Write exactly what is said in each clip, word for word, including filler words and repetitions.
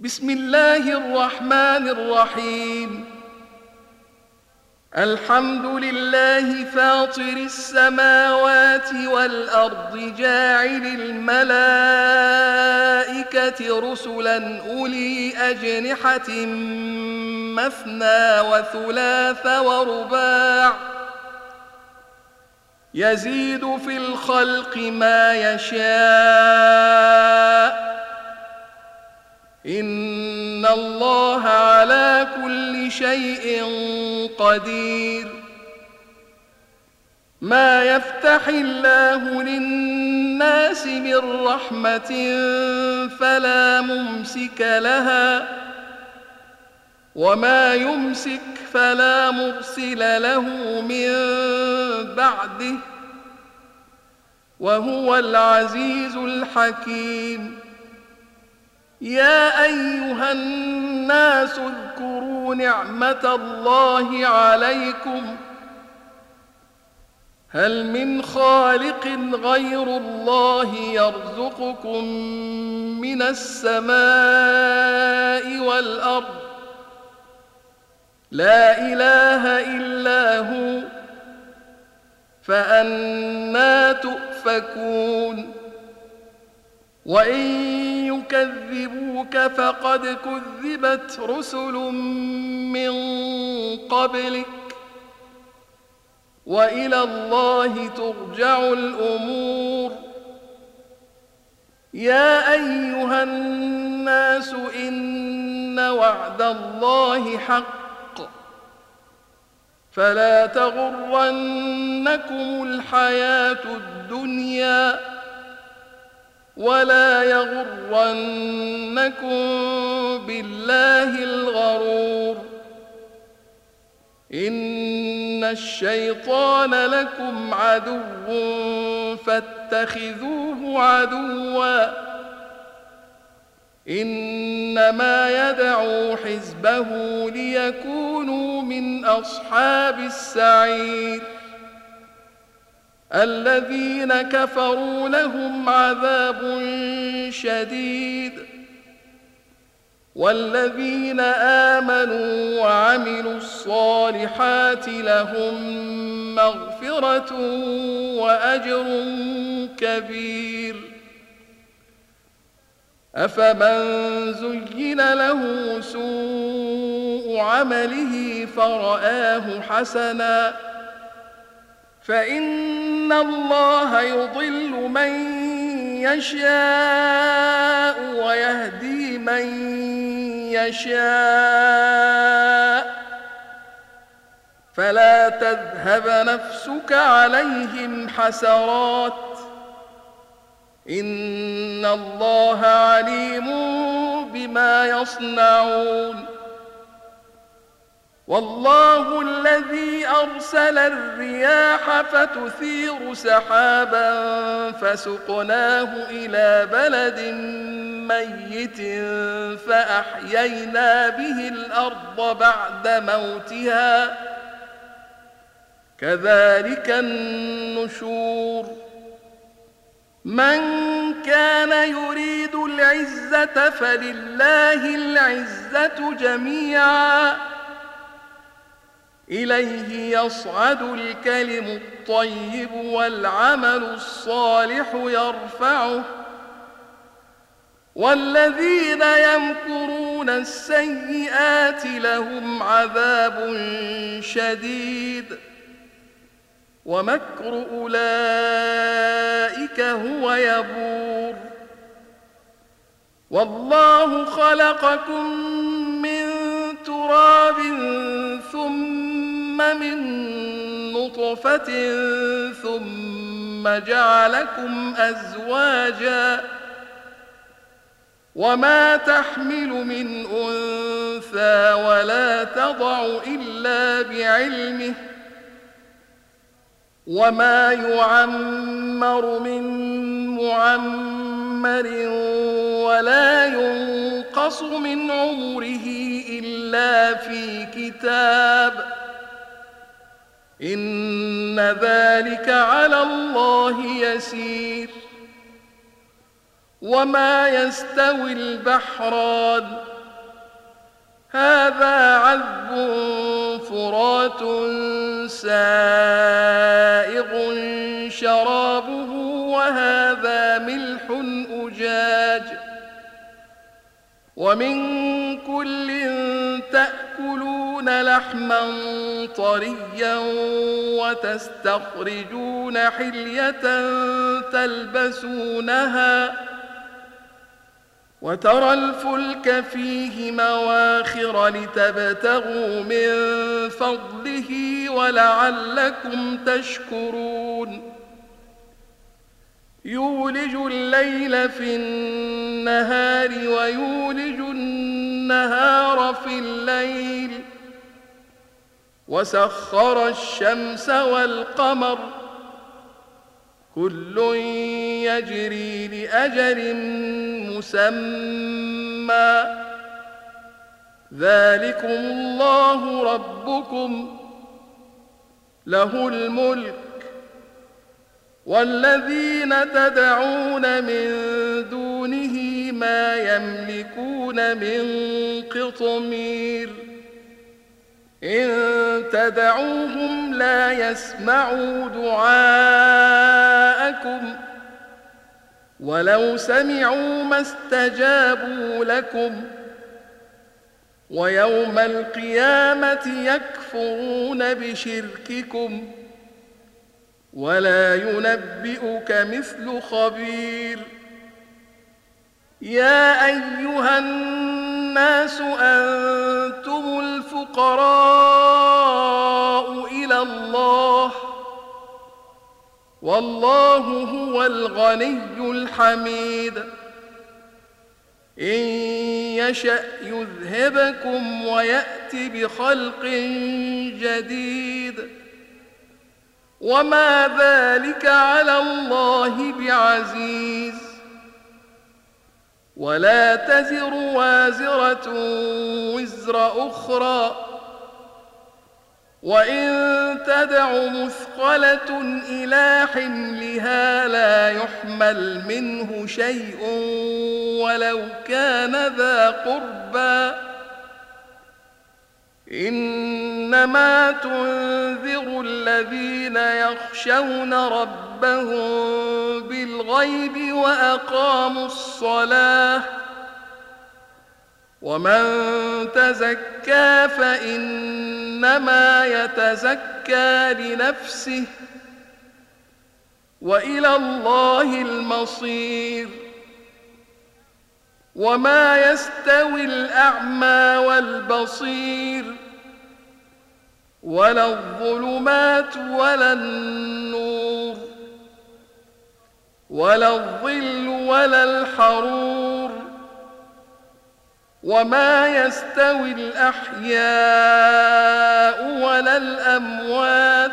بسم الله الرحمن الرحيم. الحمد لله فاطر السماوات والأرض جاعل الملائكة رسلا أولي أجنحة مثنى وثلاث ورباع يزيد في الخلق ما يشاء إن الله على كل شيء قدير. ما يفتح الله للناس من رحمة فلا ممسك لها وما يمسك فلا مرسل له من بعده وهو العزيز الحكيم. يا أيها الناس اذكروا نعمة الله عليكم هل من خالق غير الله يرزقكم من السماء والأرض لا إله إلا هو فأنى تؤفكون. وإن يكذبوك فقد كذبت رسل من قبلك وإلى الله ترجع الأمور. يا أيها الناس إن وعد الله حق فلا تغرنكم الحياة الدنيا ولا يغرنكم بالله الغرور. إن الشيطان لكم عدو فاتخذوه عدوا إنما يدعو حزبه ليكونوا من أصحاب السعير. الذين كفروا لهم عذاب شديد والذين آمنوا وعملوا الصالحات لهم مغفرة وأجر كبير. أفمن زين له سوء عمله فرآه حسنا فإن الله يضل من يشاء ويهدي من يشاء فلا تذهب نفسك عليهم حسرات إن الله عليم بما يصنعون. والله الذي أرسل الرياح فتثير سحابا فسقناه إلى بلد ميت فأحيينا به الأرض بعد موتها كذلك النشور. من كان يريد العزة فلله العزة جميعا إليه يصعد الكلم الطيب والعمل الصالح يرفعه والذين يمكرون السيئات لهم عذاب شديد ومكر أولئك هو يبور. والله خلقكم من تراب ثم من نطفة ثم جعلكم أزواجا وما تحمل من أنثى ولا تضع إلا بعلمه وما يعمر من معمر ولا ينقص من عمره إلا في كتاب إن ذلك على الله يسير. وما يستوي البحران هذا عذب فرات سائغ شرابه وهذا ملح أجاج ومن كل تأكلون لحما طريا وتستخرجون حلية تلبسونها وترى الفلك فيه مواخر لتبتغوا من فضله ولعلكم تشكرون يولج الليل في النهار ويولج النهار في الليل وسخر الشمس والقمر كل يجري لأجل مسمى ذلكم الله ربكم له الملك والذين تدعون من دونه ما يملكون من قطمير إن تدعوهم لا يسمعوا دعاءكم ولو سمعوا ما استجابوا لكم ويوم القيامة يكفرون بشرككم ولا ينبئك مثل خبير يا أيها الناس أنتم الفقراء إلى الله والله هو الغني الحميد إن يشأ يذهبكم ويأت بخلق جديد وما ذلك على الله بعزيز ولا تزر وازرة وزر أخرى وإن تدع مثقلة إلى حملها لا يحمل منه شيء ولو كان ذا قربى إنما تنذر الذين يخشون ربهم بالغيب وأقاموا الصلاة ومن تزكى فإنما يتزكى لنفسه وإلى الله المصير وما يستوي الأعمى والبصير ولا الظلمات ولا النور ولا الظل ولا الحرور وما يستوي الأحياء ولا الأموات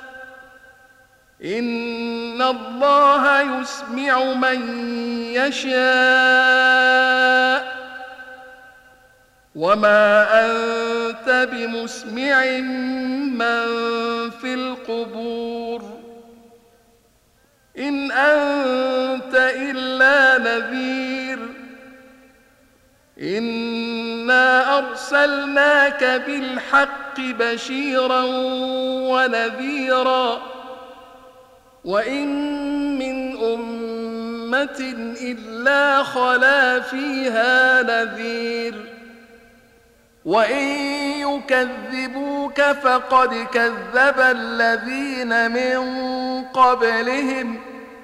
إن الله يسمع من يشاء وما أنت بمسمع من في القبور إن أنت إلا نذير إنا أرسلناك بالحق بشيرا ونذيرا وإن من أمة إلا خلا فيها نذير وإن يكذبوك فقد كذب الذين من قبلهم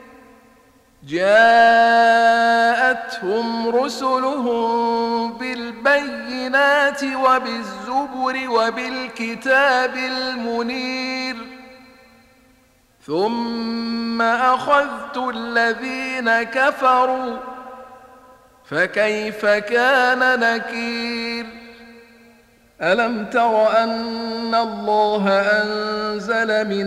جاءتهم رسلهم بالبينات وبالزبر وبالكتاب المنير ثم أخذت الذين كفروا فكيف كان نكير ألم تر أن الله أنزل من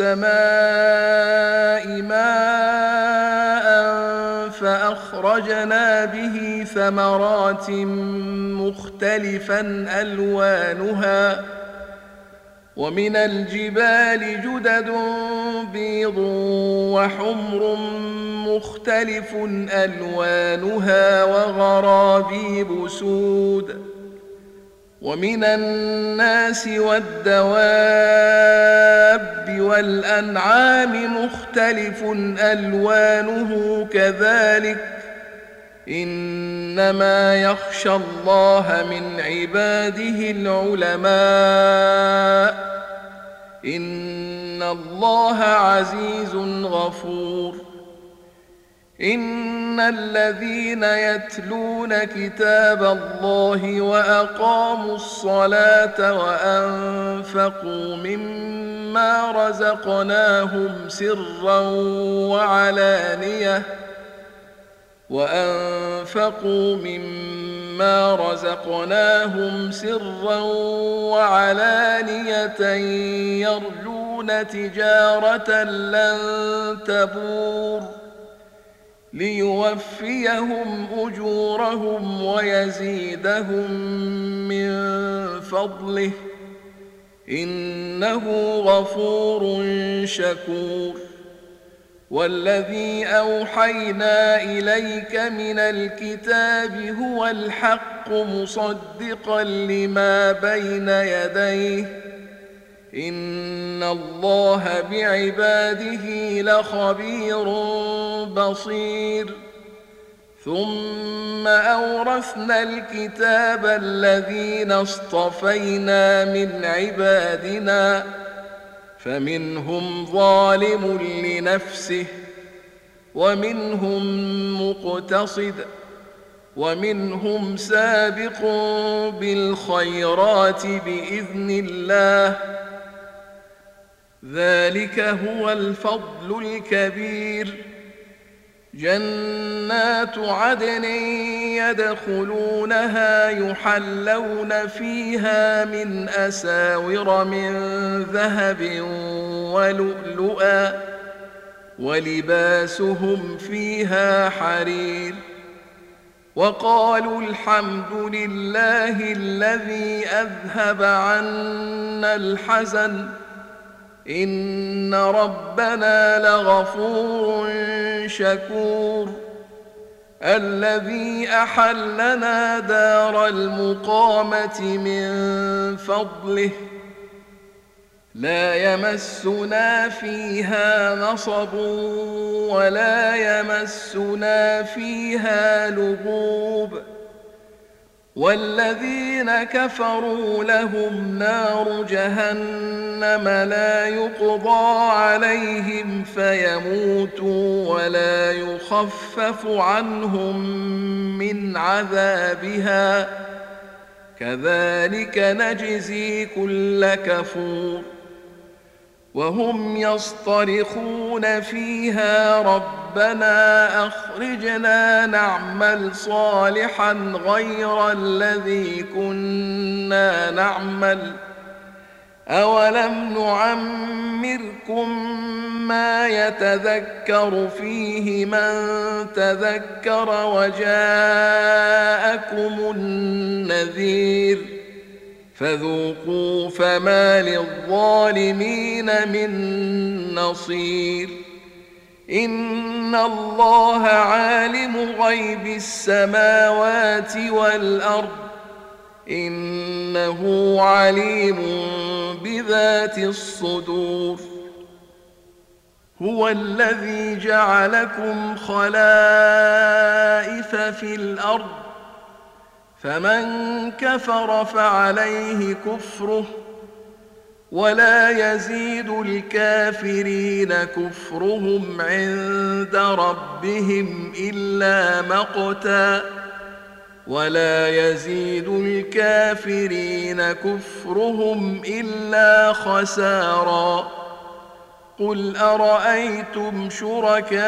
السماء ماء فأخرجنا به ثمرات مختلفا ألوانها ومن الجبال جدد بيض وحمر مختلف ألوانها وغرابيب سود ومن الناس والدواب والأنعام مختلف ألوانه كذلك إنما يخشى الله من عباده العلماء إن الله عزيز غفور إن الذين يتلون كتاب الله وأقاموا الصلاة وأنفقوا مما رزقناهم سرا وعلانية وأنفقوا مما رزقناهم سرا وعلانية يرجون تجارة لن تبور ليوفيهم أجورهم ويزيدهم من فضله إنه غفور شكور والذي أوحينا إليك من الكتاب هو الحق مصدقا لما بين يديه إن الله بعباده لخبير بصير ثم أورثنا الكتاب الذين اصطفينا من عبادنا فمنهم ظالم لنفسه ومنهم مقتصد ومنهم سابق بالخيرات بإذن الله ذلك هو الفضل الكبير جنات عدن يدخلونها يحلون فيها من أساور من ذهب ولؤلؤا ولباسهم فيها حرير وقالوا الحمد لله الذي أذهب عنا الحزن إن ربنا لغفور شكور الذي أحلنا دار المقامة من فضله لا يمسنا فيها نصب ولا يمسنا فيها لغوب والذين كفروا لهم نار جهنم لا يقضى عليهم فيموتوا ولا يخفف عنهم من عذابها كذلك نجزي كل كفور وهم يصطرخون فيها ربنا أخرجنا نعمل صالحا غير الذي كنا نعمل أولم نعمركم ما يتذكر فيه من تذكر وجاءكم النذير فذوقوا فما للظالمين من نصير إن الله عالم غيب السماوات والأرض إنه عليم بذات الصدور هو الذي جعلكم خلائف في الأرض فمن كفر فعليه كفره ولا يزيد الكافرين كفرهم عند ربهم إلا مقتا ولا يزيد الكافرين كفرهم إلا خسارا قل أرأيتم شركاءكم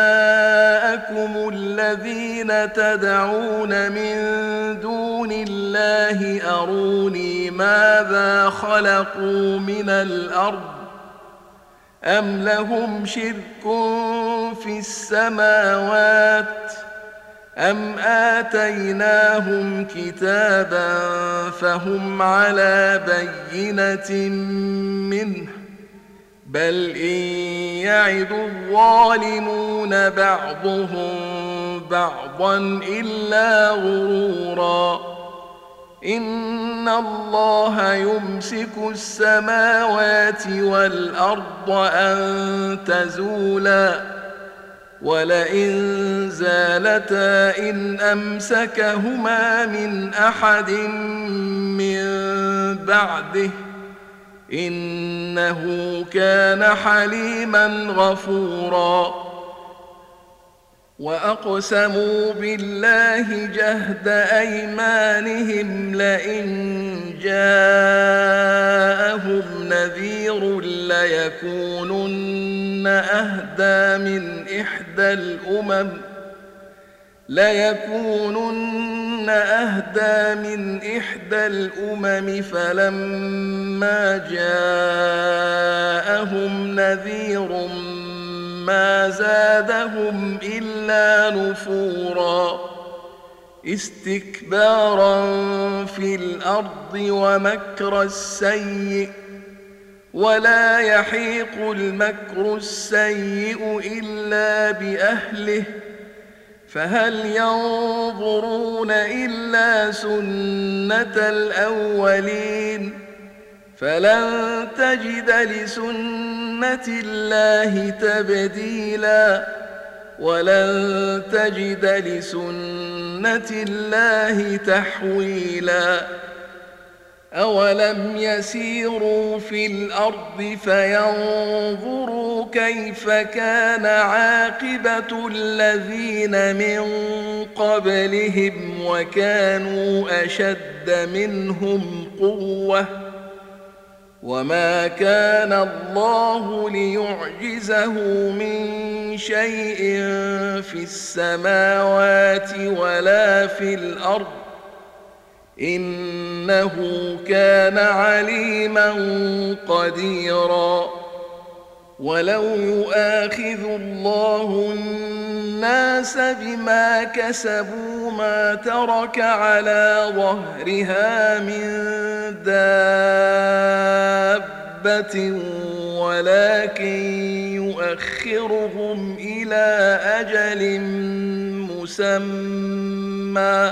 الذين تدعون من دون الله أروني ماذا خلقوا من الأرض أم لهم شرك في السماوات أم آتيناهم كتابا فهم على بينة منه بل إن يعد الظالمون بعضهم بعضا إلا غرورا إن الله يمسك السماوات والأرض أن تزولا ولئن زالتا إن أمسكهما من أحد من بعده إنه كان حليما غفورا وأقسموا بالله جهد أيمانهم لئن جاءهم نذير ليكونن أهدى من إحدى الأمم ليكونن أهدى من إحدى الأمم فلما جاءهم نذير ما زادهم إلا نفورا استكبارا في الأرض ومكر السيء ولا يحيق المكر السيء إلا بأهله فهل ينظرون إلا سنة الأولين فلن تجد لسنة الله تبديلا ولن تجد لسنة الله تحويلا أولم يسيروا في الأرض فينظروا كيف كان عاقبة الذين من قبلهم وكانوا أشد منهم قوة وما كان الله ليعجزه من شيء في السماوات ولا في الأرض إنه كان عليما قديرا ولو يؤاخذ الله الناس بما كسبوا ما ترك على ظهرها من دابة ولكن يؤخرهم إلى أجل مسمى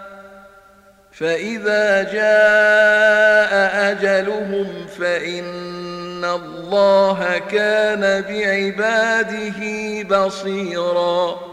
فإذا جاء أجلهم فإن الله كان بعباده بصيراً